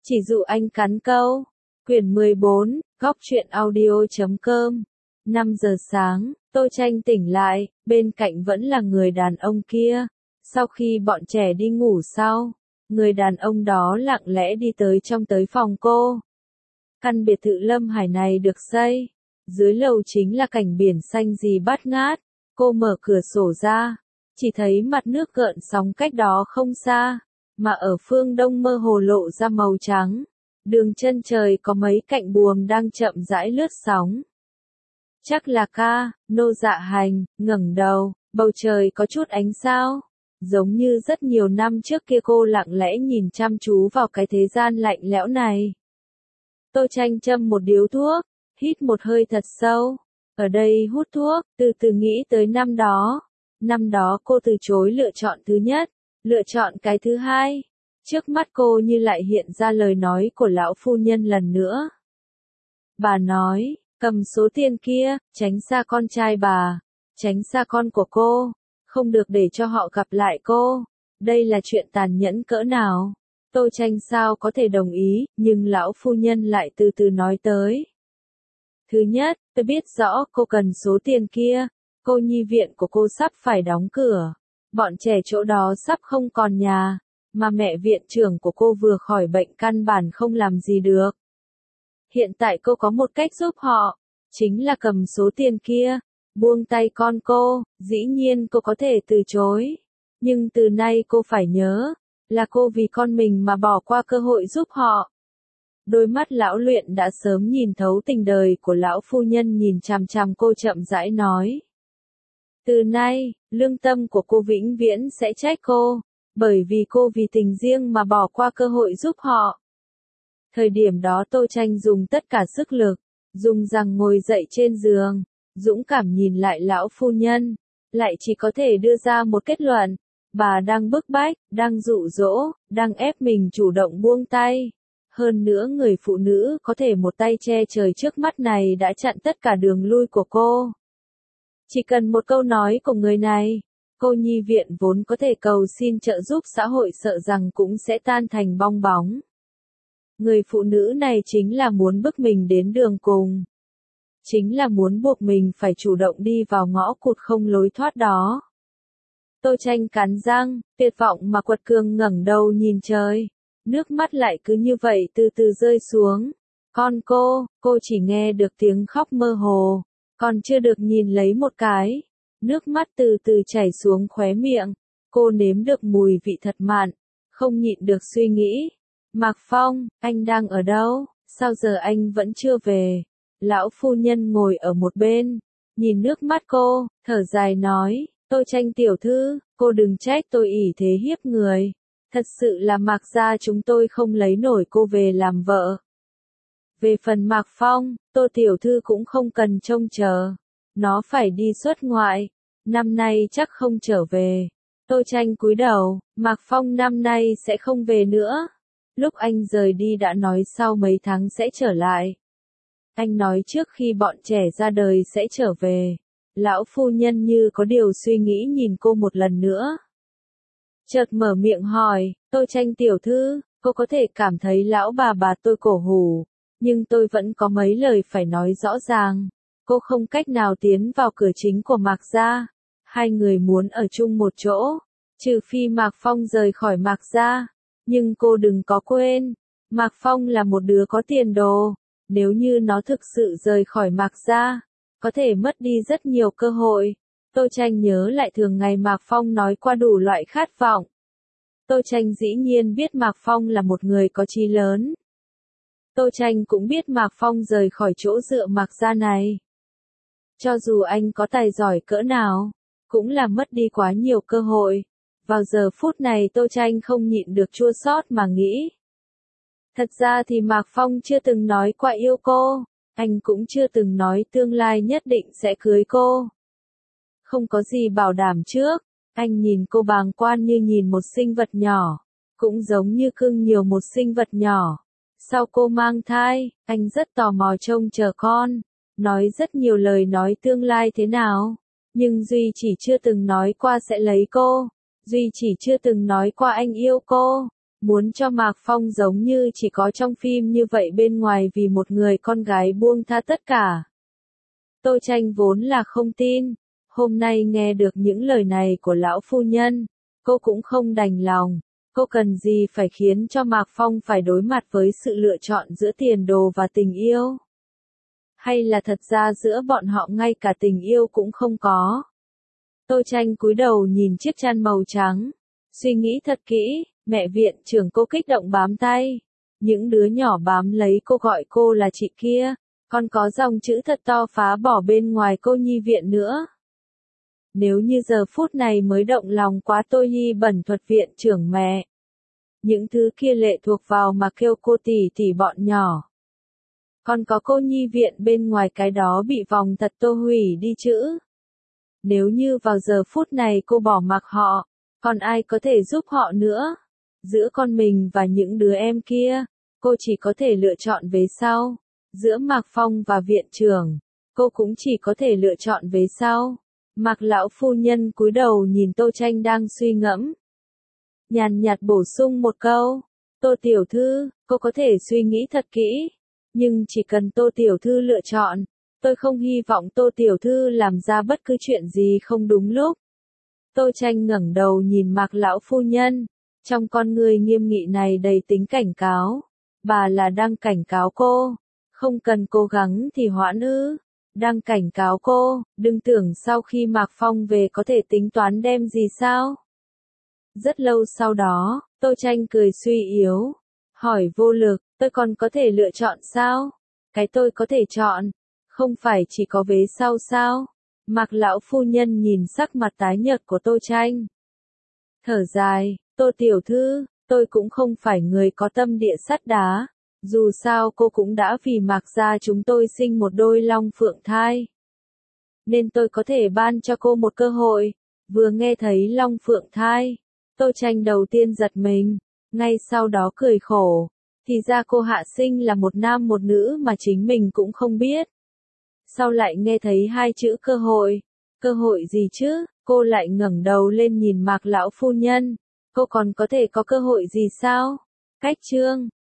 Chỉ dụ anh cắn câu. Quyển 14, góc truyện audio.com. 5 giờ sáng, Tô Tranh tỉnh lại, bên cạnh vẫn là người đàn ông kia. Sau khi bọn trẻ đi ngủ sau, người đàn ông đó lặng lẽ đi tới phòng cô. Căn biệt thự Lâm Hải này được xây. Dưới lầu chính là cảnh biển xanh gì bát ngát. Cô mở cửa sổ ra, chỉ thấy mặt nước gợn sóng cách đó không xa, mà ở phương đông mơ hồ lộ ra màu trắng. Đường chân trời có mấy cạnh buồm đang chậm rãi lướt sóng. Chắc là Nô Dạ Hành ngẩng đầu, bầu trời có chút ánh sao. Giống như rất nhiều năm trước kia cô lặng lẽ nhìn chăm chú vào cái thế gian lạnh lẽo này. Tô Tranh châm một điếu thuốc, hít một hơi thật sâu. Ở đây hút thuốc, từ từ nghĩ tới năm đó. Năm đó cô từ chối lựa chọn thứ nhất, lựa chọn cái thứ hai. Trước mắt cô như lại hiện ra lời nói của lão phu nhân lần nữa. Bà nói, cầm số tiền kia, tránh xa con trai bà, tránh xa con của cô, không được để cho họ gặp lại cô. Đây là chuyện tàn nhẫn cỡ nào? Tô Tranh sao có thể đồng ý, nhưng lão phu nhân lại từ từ nói tới. Thứ nhất, tôi biết rõ cô cần số tiền kia, cô nhi viện của cô sắp phải đóng cửa, bọn trẻ chỗ đó sắp không còn nhà, mà mẹ viện trưởng của cô vừa khỏi bệnh căn bản không làm gì được. Hiện tại cô có một cách giúp họ, chính là cầm số tiền kia, buông tay con cô, dĩ nhiên cô có thể từ chối, nhưng từ nay cô phải nhớ, là cô vì con mình mà bỏ qua cơ hội giúp họ. Đôi mắt lão luyện đã sớm nhìn thấu tình đời của lão phu nhân nhìn chằm chằm cô chậm rãi nói. Từ nay, lương tâm của cô vĩnh viễn sẽ trách cô, bởi vì cô vì tình riêng mà bỏ qua cơ hội giúp họ. Thời điểm đó Tô Tranh dùng tất cả sức lực, dùng rằng ngồi dậy trên giường, dũng cảm nhìn lại lão phu nhân, lại chỉ có thể đưa ra một kết luận, bà đang bức bách, đang dụ dỗ, đang ép mình chủ động buông tay. Hơn nữa người phụ nữ có thể một tay che trời trước mắt này đã chặn tất cả đường lui của cô. Chỉ cần một câu nói của người này, cô nhi viện vốn có thể cầu xin trợ giúp xã hội sợ rằng cũng sẽ tan thành bong bóng. Người phụ nữ này chính là muốn bức mình đến đường cùng. Chính là muốn buộc mình phải chủ động đi vào ngõ cụt không lối thoát đó. Tô Tranh cắn răng, tuyệt vọng mà quật cường ngẩng đầu nhìn trời. Nước mắt lại cứ như vậy từ từ rơi xuống. Con cô chỉ nghe được tiếng khóc mơ hồ, còn chưa được nhìn lấy một cái. Nước mắt từ từ chảy xuống khóe miệng, cô nếm được mùi vị thật mặn, không nhịn được suy nghĩ. Mạc Phong, anh đang ở đâu? Sao giờ anh vẫn chưa về? Lão phu nhân ngồi ở một bên, nhìn nước mắt cô, thở dài nói, Tô Tranh tiểu thư, cô đừng trách tôi ỷ thế hiếp người. Thật sự là Mạc gia chúng tôi không lấy nổi cô về làm vợ. Về phần Mạc Phong, Tô tiểu thư cũng không cần trông chờ. Nó phải đi xuất ngoại, năm nay chắc không trở về. Tô Tranh cúi đầu, Mạc Phong năm nay sẽ không về nữa. Lúc anh rời đi đã nói sau mấy tháng sẽ trở lại. Anh nói trước khi bọn trẻ ra đời sẽ trở về. Lão phu nhân như có điều suy nghĩ nhìn cô một lần nữa. Chợt mở miệng hỏi, Tô Tranh tiểu thư, cô có thể cảm thấy lão bà tôi cổ hủ, nhưng tôi vẫn có mấy lời phải nói rõ ràng. Cô không cách nào tiến vào cửa chính của Mạc gia. Hai người muốn ở chung một chỗ, trừ phi Mạc Phong rời khỏi Mạc gia. Nhưng cô đừng có quên, Mạc Phong là một đứa có tiền đồ. Nếu như nó thực sự rời khỏi Mạc gia, có thể mất đi rất nhiều cơ hội. Tô Tranh nhớ lại thường ngày Mạc Phong nói qua đủ loại khát vọng. Tô Tranh dĩ nhiên biết Mạc Phong là một người có chí lớn. Tô Tranh cũng biết Mạc Phong rời khỏi chỗ dựa Mạc gia này. Cho dù anh có tài giỏi cỡ nào, cũng là mất đi quá nhiều cơ hội. Vào giờ phút này Tô Tranh không nhịn được chua xót mà nghĩ. Thật ra thì Mạc Phong chưa từng nói qua yêu cô, anh cũng chưa từng nói tương lai nhất định sẽ cưới cô. Không có gì bảo đảm trước, anh nhìn cô bàng quan như nhìn một sinh vật nhỏ, cũng giống như cưng nhiều một sinh vật nhỏ. Sau cô mang thai, anh rất tò mò trông chờ con, nói rất nhiều lời nói tương lai thế nào, nhưng Duy chỉ chưa từng nói qua sẽ lấy cô, Duy chỉ chưa từng nói qua anh yêu cô. muốn cho Mạc Phong giống như chỉ có trong phim như vậy bên ngoài vì một người con gái buông tha tất cả. Tô Tranh vốn là không tin, hôm nay nghe được những lời này của lão phu nhân, cô cũng không đành lòng, cô cần gì phải khiến cho Mạc Phong phải đối mặt với sự lựa chọn giữa tiền đồ và tình yêu? Hay là thật ra giữa bọn họ ngay cả tình yêu cũng không có? Tô Tranh cúi đầu nhìn chiếc chăn màu trắng, suy nghĩ thật kỹ, mẹ viện trưởng cô kích động bám tay. Những đứa nhỏ bám lấy cô gọi cô là chị kia, còn có dòng chữ thật to phá bỏ bên ngoài cô nhi viện nữa. Nếu như giờ phút này mới động lòng quá tôi nhi bẩn thuật viện trưởng mẹ. Những thứ kia lệ thuộc vào mà kêu cô tỷ tỷ bọn nhỏ. Còn có cô nhi viện bên ngoài cái đó bị vòng thật tô hủy đi chữ. Nếu như vào giờ phút này cô bỏ mặc họ, còn ai có thể giúp họ nữa? Giữa con mình và những đứa em kia, cô chỉ có thể lựa chọn về sau. Giữa Mạc Phong và viện trưởng, cô cũng chỉ có thể lựa chọn về sau. Mạc lão phu nhân cúi đầu nhìn Tô Tranh đang suy ngẫm. Nhàn nhạt bổ sung một câu, Tô tiểu thư, cô có thể suy nghĩ thật kỹ, nhưng chỉ cần Tô tiểu thư lựa chọn, tôi không hy vọng Tô tiểu thư làm ra bất cứ chuyện gì không đúng lúc. Tô Tranh ngẩng đầu nhìn Mạc lão phu nhân, trong con người nghiêm nghị này đầy tính cảnh cáo. Bà là đang cảnh cáo cô, không cần cố gắng thì hoãn ư? Đang cảnh cáo cô, đừng tưởng sau khi Mạc Phong về có thể tính toán đem gì sao? Rất lâu sau đó, Tô Tranh cười suy yếu, hỏi vô lực, tôi còn có thể lựa chọn sao? Cái tôi có thể chọn, không phải chỉ có vế sau sao? Mạc lão phu nhân nhìn sắc mặt tái nhợt của Tô Tranh. Thở dài, Tô tiểu thư, tôi cũng không phải người có tâm địa sắt đá. Dù sao cô cũng đã vì Mạc gia chúng tôi sinh một đôi long phượng thai. Nên tôi có thể ban cho cô một cơ hội. Vừa nghe thấy long phượng thai, Tô Tranh đầu tiên giật mình, ngay sau đó cười khổ. Thì ra cô hạ sinh là một nam một nữ mà chính mình cũng không biết. Sau lại nghe thấy hai chữ cơ hội. Cơ hội gì chứ? Cô lại ngẩng đầu lên nhìn Mạc lão phu nhân. Cô còn có thể có cơ hội gì sao? Cách chương